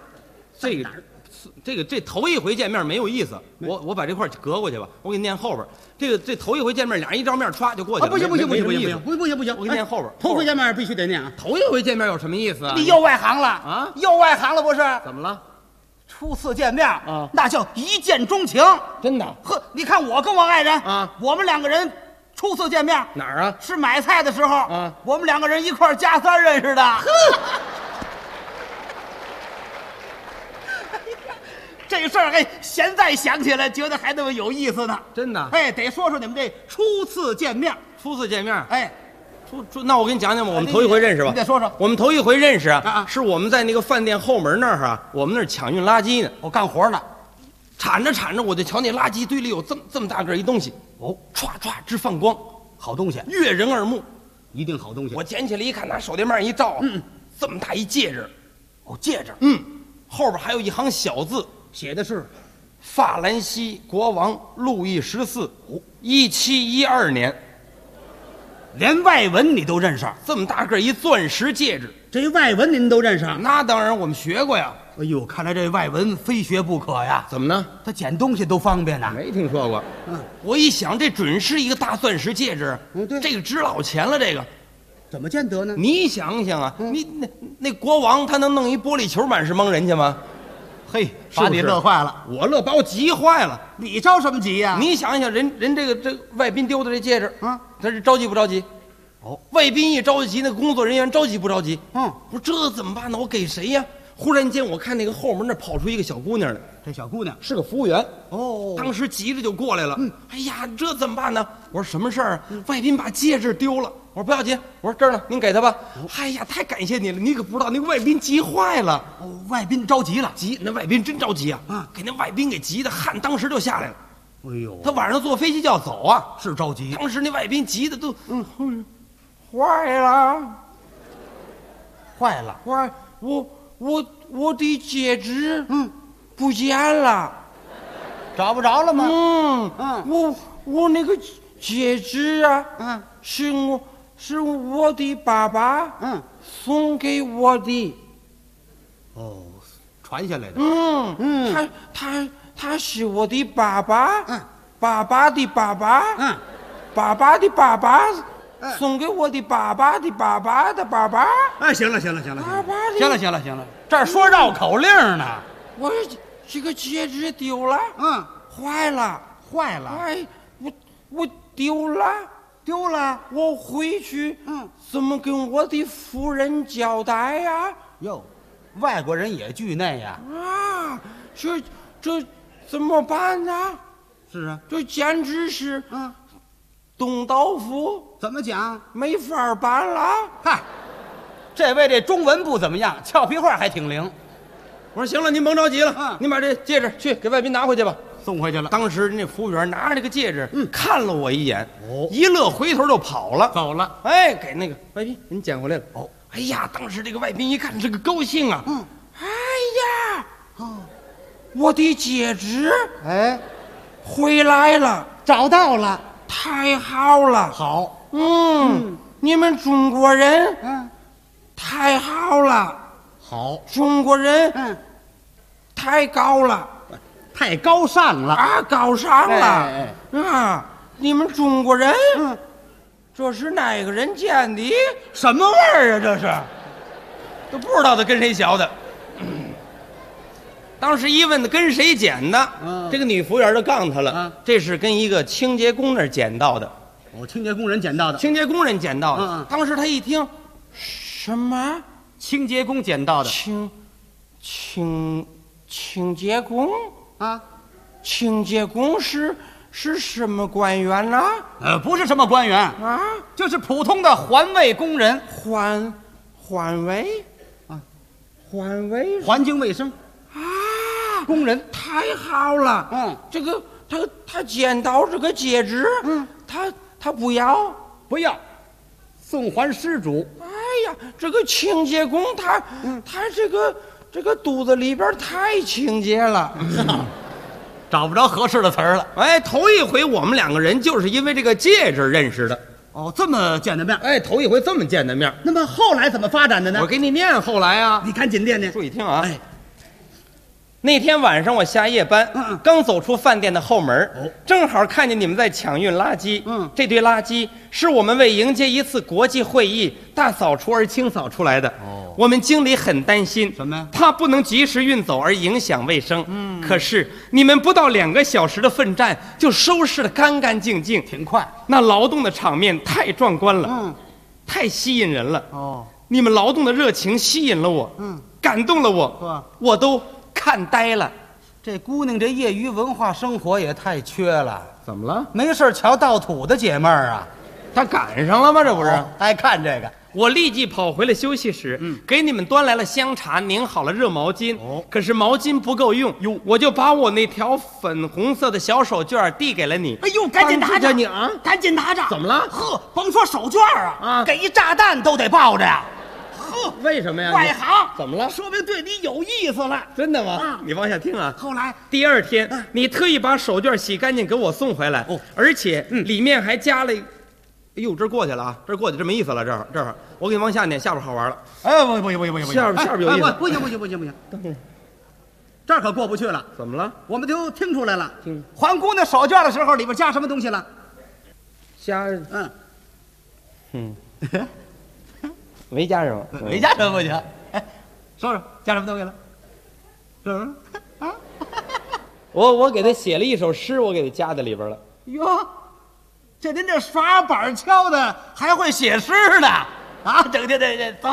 这头一回见面没有意思，我把这块隔过去吧，我给你念后边。这头一回见面，俩人一照面歘就过去了。 不行， 不行， 我给你念后边。 头回见面必须得念啊！ 头一回见面有什么意思啊？ 你又外行了啊！又外行了不是？ 怎么了？ 初次见面啊，那叫一见钟情， 真的。 呵，你看我跟我爱人啊，我们2个人初次见面哪儿啊？ 是买菜的时候啊，我们2个人一块加3认识的。呵。这这个事儿，现在想起来觉得还那么有意思呢。 真的， 得说说你们这初次见面。 初次见面， 那我给你讲讲吧，我们头一回认识吧。 你再说说， 我们头一回认识是我们在那个饭店后门那儿我们那儿抢运垃圾呢， 我干活呢， 铲着，我就瞧那垃圾堆里有这么大个一东西，歘歘直放光， 好东西， 悦人耳目， 一定好东西。 我捡起来一看，拿手电棒一照，这么大一戒指， 戒指， 后边还有一行小字， 写的是法兰西国王路易14，1712年。 连外文你都认识？ 这么大个一钻石戒指， 这外文您都认识？ 那当然，我们学过呀。 哎呦，看来这外文非学不可呀。 怎么呢？ 他捡东西都方便呢。 没听说过。我一想，这准是一个大钻石戒指。 对， 这个值老钱了。这个怎么见得呢？ 你想想啊，你那国王他能弄一玻璃球满是蒙人家吗？ 嘿，把你乐坏了， 我乐把我急坏了。 你着什么急呀？ 你想想，人这外宾丢的这戒指，他是着急不着急？外宾一着急，那工作人员着急不着急？我说这怎么办呢？我给谁呀？忽然间，我看那个后门那跑出一个小姑娘来， 这小姑娘是个服务员。 当时急着就过来了。哎呀，这怎么办呢？我说什么事儿？外宾把戒指丢了。我说不要紧，我说这儿呢，您给他吧。哎呀，太感谢你了！你可不知道，那个外宾急坏了。 外宾着急了， 那外宾真着急啊！给那外宾给急的汗当时就下来了。 哎呦， 他晚上坐飞机就要走啊， 是着急。 当时那外宾急的都坏了，我的戒指不见了， 找不着了吗？ 我那个戒指是我的爸爸送给我的。 传下来的。 他是我的爸爸，爸爸的爸爸，爸爸的爸爸。送给我的爸爸的爸爸的爸爸。 行了，这儿说绕口令呢。 我这个戒指丢了，坏了，哎，我丢了，我回去，怎么跟我的夫人交代呀？ 哟，外国人也惧内呀。 这怎么办呢？ 是啊， 这简直是冻豆腐。 怎么讲？ 没法办了。 嗨，这位这中文不怎么样，俏皮话还挺灵。 我说行了，您甭着急了，您把这戒指去给外宾拿回去吧。 送回去了。 当时那服务员拿着这个戒指，看了我一眼，一乐回头就跑了， 走了。 哎，给那个外宾您捡回来了。哎呀，当时这个外宾一看这个高兴啊，哎呀，我的戒指回来了， 找到了， 太好了， 好。 你们中国人，太好了， 好， 中国人，太高了， 太高尚了啊，高尚了，你们中国人，这是哪个人捡的？ 什么味儿啊？这是， 都不知道他跟谁学的。当时一问他跟谁捡的，这个女服务员就告诉他了，这是跟一个清洁工那儿捡到的。 清洁工人捡到的。 清洁工人捡到的。当时他一听，什么？ 清洁工捡到的。 清洁工啊？ 清洁工是什么官员呢？ 不是什么官员啊， 就是普通的环卫工人。 环卫啊， 环境卫生啊， 工人。 太好了。这个他捡到这个戒指，他不要， 送还失主。 哎呀，这个清洁工他这个肚子里边太清洁了， 找不着合适的词儿了。 哎，头一回我们两个人就是因为这个戒指认识的。 这么见的面。 哎，头一回这么见的面。 那么后来怎么发展的呢？ 我给你念后来啊， 你赶紧念念。 注意听啊。哎，那天晚上我下夜班，刚走出饭店的后门，正好看见你们在抢运垃圾。这堆垃圾是我们为迎接一次国际会议大扫除而清扫出来的。我们经理很担心， 什么？ 怕不能及时运走而影响卫生。可是你们不到2个小时的奋战，就收拾得干干净净， 挺快。 那劳动的场面太壮观了，太吸引人了。你们劳动的热情吸引了我，感动了我，我都看呆了。 这姑娘这业余文化生活也太缺了。 怎么了？ 没事瞧倒土的解闷儿啊？ 他赶上了吗？这不是、 爱看这个。 我立即跑回了休息室，给你们端来了香茶，拧好了热毛巾。可是毛巾不够用，我就把我那条粉红色的小手绢递给了你。 哎呦，赶紧拿着你啊！ 赶紧拿着！ 怎么了？ 呵，甭说手绢啊，给一炸弹都得抱着呀！呵， 为什么呀？ 外行怎么了？ 说明对你有意思了。 真的吗？你往下听啊。 后来第二天，你特意把手绢洗干净给我送回来，而且里面还加了。哎呦，这过去了啊！这过去这没意思了，这儿，我给你往下撵，下边好玩了。 哎，不行， 下边有意思。 不行，这儿可过不去了。 怎么了？ 我们都听出来了。还姑娘手绢的时候，里边加什么东西了？ 加没加什么， 没加什么不行。哎，说说加什么东西了？是不是？啊？ 我给他写了一首诗，我给他加在里边了。 哟。这您这耍板敲的还会写诗呢啊！整天这走，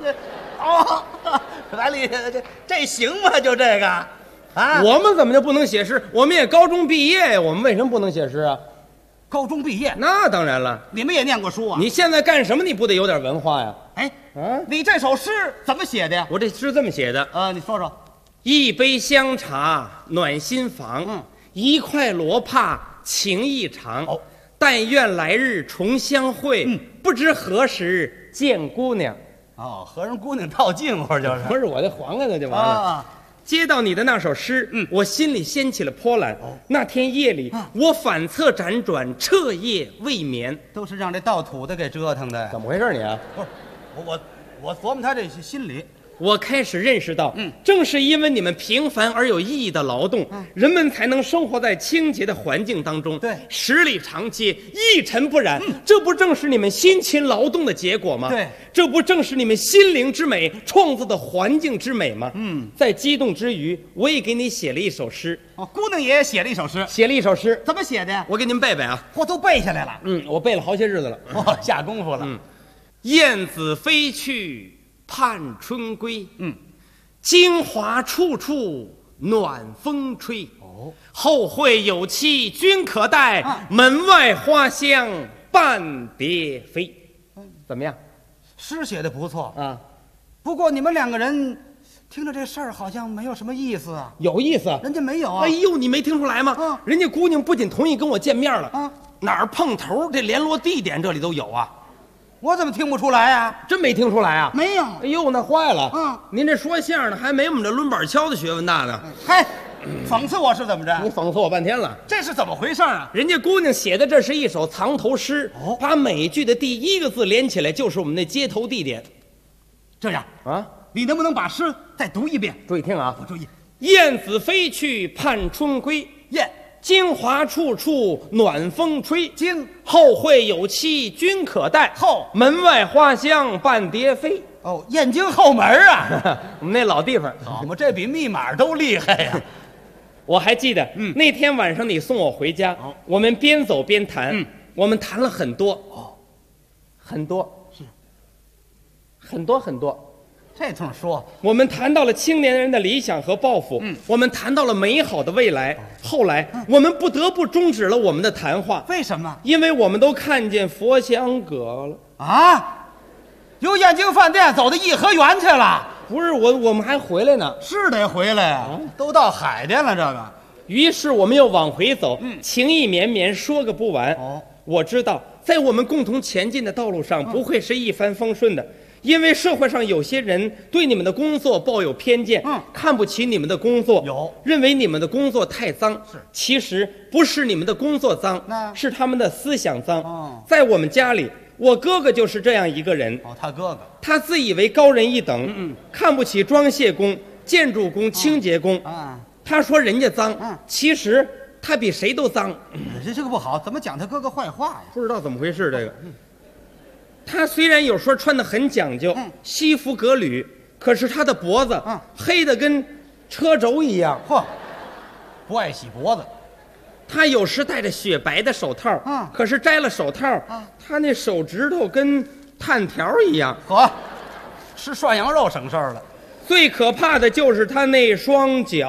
来里这行吗？就这个啊？ 我们怎么就不能写诗？我们也高中毕业呀，我们为什么不能写诗啊？ 高中毕业？ 那当然了， 你们也念过书啊？ 你现在干什么？你不得有点文化呀？ 哎，你这首诗怎么写的呀？ 我这诗这么写的啊，你说说。 一杯香茶暖心房，一块罗帕情意长。但愿来日重相会，不知何时见姑娘。 和人姑娘套近乎就是。 不是我这黄了就完了。接到你的那首诗，我心里掀起了波澜。那天夜里，我反侧辗转，彻夜未眠， 都是让这倒土的给折腾的。 怎么回事你啊？ 不是，我琢磨他这心理。 我开始认识到，正是因为你们平凡而有意义的劳动，人们才能生活在清洁的环境当中， 对， 十里长街一尘不染。这不正是你们辛勤劳动的结果吗？ 对， 这不正是你们心灵之美创造的环境之美吗？在激动之余，我也给你写了一首诗。 姑娘也写了一首诗，怎么写的呀？ 我给您背背啊。 我都背下来了。 我背了好些日子了。 下功夫了。 燕子飞去盼春归，京华处处暖风吹。后会有期君可待，门外花香半蝶飞。怎么样？ 诗写的不错啊， 不过你们两个人听着这事儿好像没有什么意思啊。 有意思， 人家没有啊。 哎呦，你没听出来吗？人家姑娘不仅同意跟我见面了，哪儿碰头这联络地点这里都有啊。 我怎么听不出来呀？ 真没听出来啊？ 没有。 哎呦，那坏了。您这说相声的还没我们这抡板敲的学问大呢。 嗨，讽刺我是怎么着？ 你讽刺我半天了。 这是怎么回事啊？ 人家姑娘写的这是一首藏头诗，把每句的第一个字连起来就是我们那接头地点。 这样啊， 你能不能把诗再读一遍？ 注意听啊！ 我注意。 燕子飞去盼春归，京华处处暖风吹。后会有期君可待，门外花香半蝶飞。 燕京后门啊， 我们那老地方。 好嘛，这比密码都厉害呀！ 我还记得，那天晚上你送我回家，我们边走边谈，我们谈了很多，很多， 是很多很多。 这通说， 我们谈到了青年人的理想和抱负，我们谈到了美好的未来。后来，我们不得不终止了我们的谈话。 为什么？ 因为我们都看见佛香阁了啊！由燕京饭店走到颐和园去了？ 不是，我们还回来呢。 是得回来呀，都到海淀了。这个， 于是我们又往回走，情意绵绵，说个不完。我知道，在我们共同前进的道路上，不会是一帆风顺的。因为社会上有些人对你们的工作抱有偏见，看不起你们的工作，认为你们的工作太脏。其实不是你们的工作脏，是他们的思想脏。在我们家里，我哥哥就是这样一个人。 他哥哥， 他自以为高人一等，看不起装卸工、建筑工、清洁工。他说人家脏，其实他比谁都脏。 这个不好，怎么讲他哥哥坏话呀？ 不知道怎么回事这个。他虽然有时候穿得很讲究，西服革履，可是他的脖子黑的跟车轴一样。 不爱洗脖子。 他有时戴着雪白的手套，可是摘了手套，他那手指头跟炭条一样。 吃涮羊肉省事儿了。 最可怕的就是他那双脚，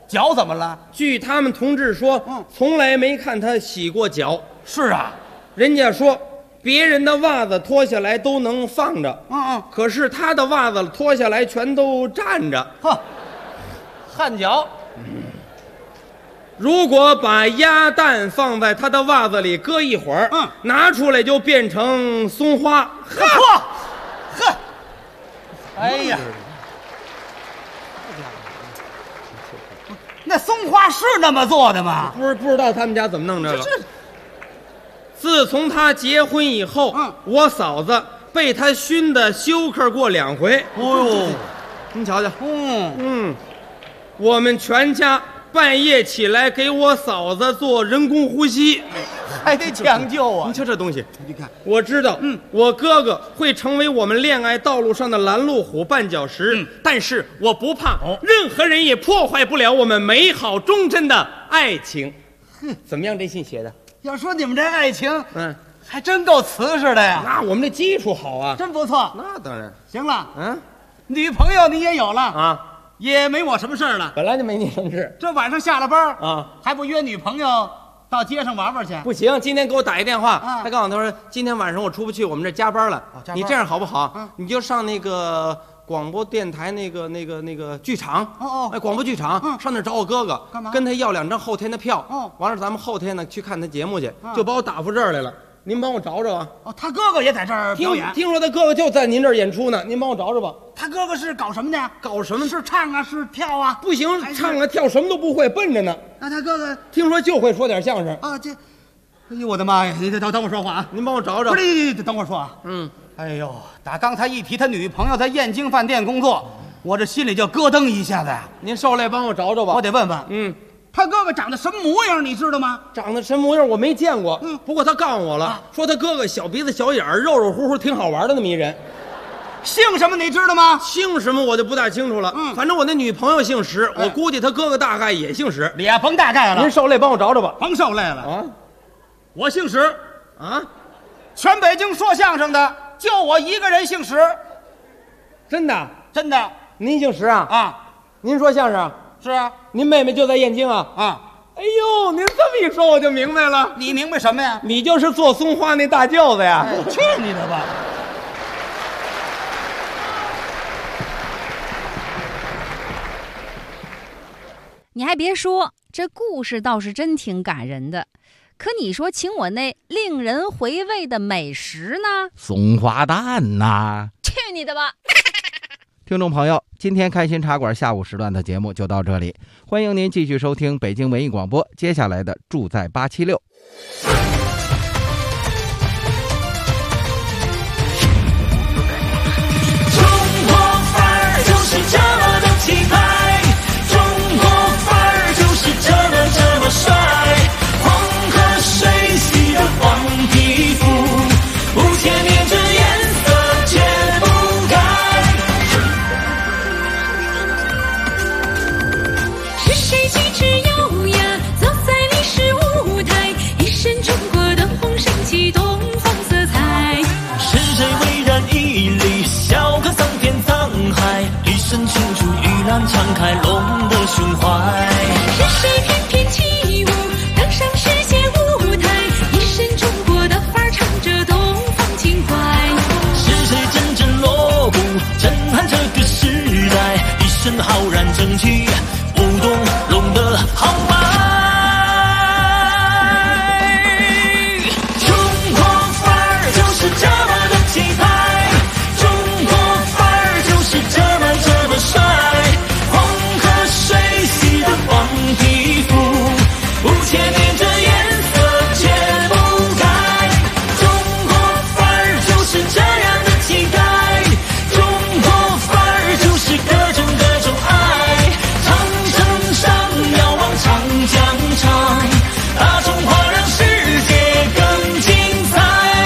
脚怎么了？ 据他们同志说，从来没看他洗过脚。 是啊， 人家说别人的袜子脱下来都能放着，可是他的袜子脱下来全都站着。 呵，汗脚。 如果把鸭蛋放在他的袜子里搁一会儿，拿出来就变成松花。 呵，哎呀，那松花是那么做的吗？ 不知道他们家怎么弄这个。自从他结婚以后，我嫂子被他熏得休克过2回。 哦呦， 您瞧瞧，我们全家半夜起来给我嫂子做人工呼吸， 还得讲究啊！ 你瞧这东西， 你看， 我知道，我哥哥会成为我们恋爱道路上的拦路虎、绊脚石，但是我不怕，任何人也破坏不了我们美好忠贞的爱情。怎么样？这信写的？ 要说你们这爱情，还真够瓷实的呀。 那我们这基础好啊， 真不错。 那当然。 行了，女朋友你也有了啊， 也没我什么事儿了。 本来就没你什么事。 这晚上下了班啊， 还不约女朋友到街上玩玩去？ 不行，今天给我打一电话，他告诉他说今天晚上我出不去，我们这加班了。你这样好不好？你就上那个广播电台那个剧场，广播剧场，上那儿找我哥哥，干嘛？跟他要2张后天的票。完了咱们后天呢去看他节目去，就把我打发这儿来了。您帮我找找啊！ 他哥哥也在这儿表演。 听说他哥哥就在您这儿演出呢，您帮我找找吧。 他哥哥是搞什么的？ 搞什么？ 是唱啊，是跳啊？ 不行，唱啊跳什么都不会，笨着呢。 那他哥哥听说就会说点相声啊。这，哎呦我的妈呀！你等我说话啊！ 您帮我找找。 不是，等我说啊。哎呦，打刚才一提他女朋友在燕京饭店工作，我这心里就咯噔一下子呀。 您受累帮我找找吧。 我得问问。他哥哥长得什么模样，你知道吗？ 长得什么模样我没见过，不过他告诉我了，说他哥哥小鼻子小眼儿，肉肉乎乎，挺好玩的那么一人。 姓什么你知道吗？ 姓什么我就不大清楚了。反正我那女朋友姓石，我估计他哥哥大概也姓石。 也甭大概了， 您受累帮我找找吧。 甭受累了啊！ 我姓石啊， 全北京说相声的就我一个人姓石。 真的？ 真的。 您姓石啊？ 啊， 您说相声？ 是啊。 您妹妹就在燕京啊？ 啊。 哎呦，您这么一说我就明白了。 你明白什么呀？ 你就是做松花那大轿子呀！ 去你的吧！ 你还别说，这故事倒是真挺感人的。可你说请我那令人回味的美食呢？ 松花蛋呐！ 去你的吧！ 听众朋友，今天开心茶馆下午时段的节目就到这里，欢迎您继续收听北京文艺广播接下来的住在876。 中国范儿就是这么的气派，中国范儿就是这么帅，黄河水洗的黄皮肤，5000年这颜色绝不改。是谁举止优雅，走在历史舞台，一身中国的红升起东方色彩。是谁巍然屹立，笑看桑田沧海，一身青出于蓝，敞开龙的胸怀。是谁翩翩起舞，登上世界舞台，一身中国的范儿，唱着东方情怀。是谁阵阵锣鼓，震撼这个时代，一身浩然正气，舞动龙的豪迈。中国范儿就是这么的气派，中国范儿就是这么帅，黄河水洗的黄皮肤，5000年这颜色绝不改。中国范儿就是这样的期待，中国范儿就是各种爱，长城上遥望长江长，大中华让世界更精彩。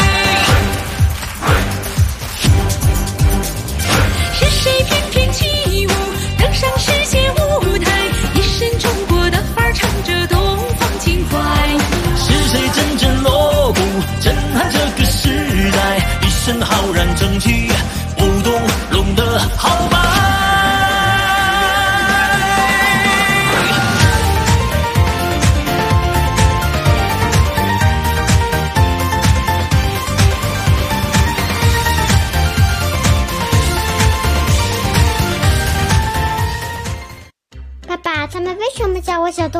是谁翩翩起舞，登上世界舞台，一身中国的范儿，唱着东方情怀。是谁阵阵锣鼓，震撼这个时代，一身浩然正气，舞动龙的豪迈。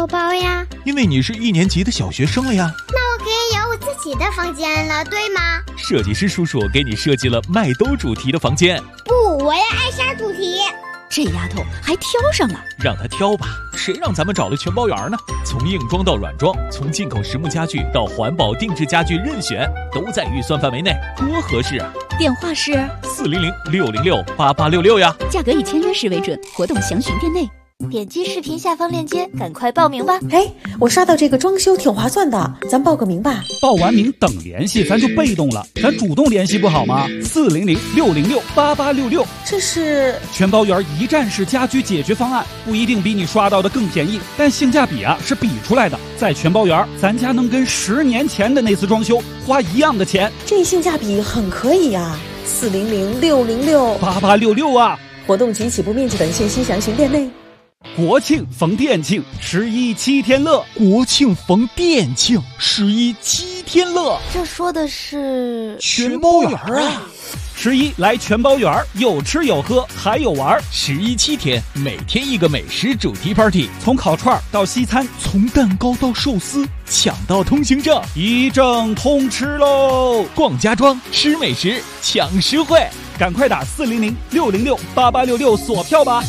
宝宝呀？ 因为你是1年级的小学生了呀。 那我可以有我自己的房间了，对吗？ 设计师叔叔给你设计了麦兜主题的房间。 不，我要艾莎主题。 这丫头还挑上了， 让她挑吧，谁让咱们找了全包园呢？从硬装到软装，从进口实木家具到环保定制家具，任选都在预算范围内，多合适啊！ 电话是 400-606-8866呀， 价格以签约时为准，活动详询店内。 点击视频下方链接，赶快报名吧！ 哎，我刷到这个装修挺划算的，咱报个名吧。 报完名等联系，咱就被动了，咱主动联系不好吗？400-606-8866， 这是全包园一站式家居解决方案，不一定比你刷到的更便宜，但性价比啊是比出来的。在全包园，咱家能跟10年前的那次装修花一样的钱， 这性价比很可以呀。400-606-8866 啊！ 活动及起步面积等信息详询店内。 国庆逢店庆，11七天乐。 国庆逢店庆，11七天乐。 这说的是全包园啊 ！11来全包园，有吃有喝还有玩。 11七天，每天一个美食主题 party， 从烤串到西餐， 从蛋糕到寿司，抢到通行证， 一证通吃喽！ 逛家装，吃美食，抢实惠， 赶快打400-606-8866锁票吧！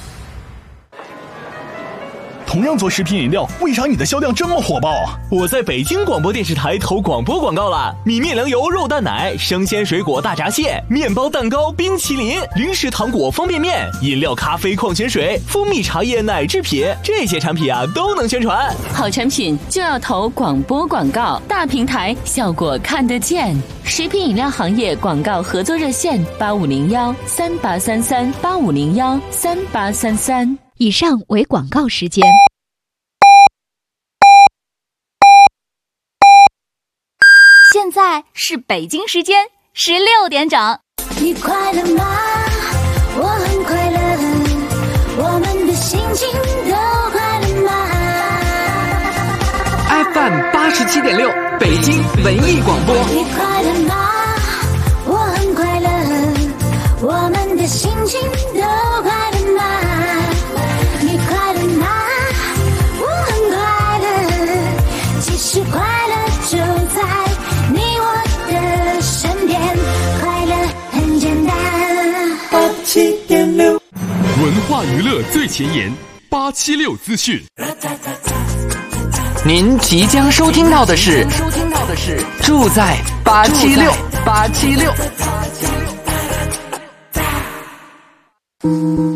同样做食品饮料，为啥你的销量这么火爆？ 我在北京广播电视台投广播广告了，米面粮油肉蛋奶，生鲜水果大闸蟹，面包蛋糕冰淇淋，零食糖果方便面，饮料咖啡矿泉水，蜂蜜茶叶奶制品，这些产品啊都能宣传。 好产品就要投广播广告，大平台效果看得见。食品饮料行业广告合作热线8501-3833-8501-3833。 以上为广告时间。 现在是北京时间16点整。 你快乐吗？我很快乐，我们的心情都快乐吗 ？FM 87.6，北京文艺广播。 你快乐吗？我很快乐，我们的心情都快乐吗？你快乐吗？我很快乐，其实快乐就在你我的身边，快乐很简单。 87.6，文化娱乐最前沿，876资讯。 您即将收听到的是住在876。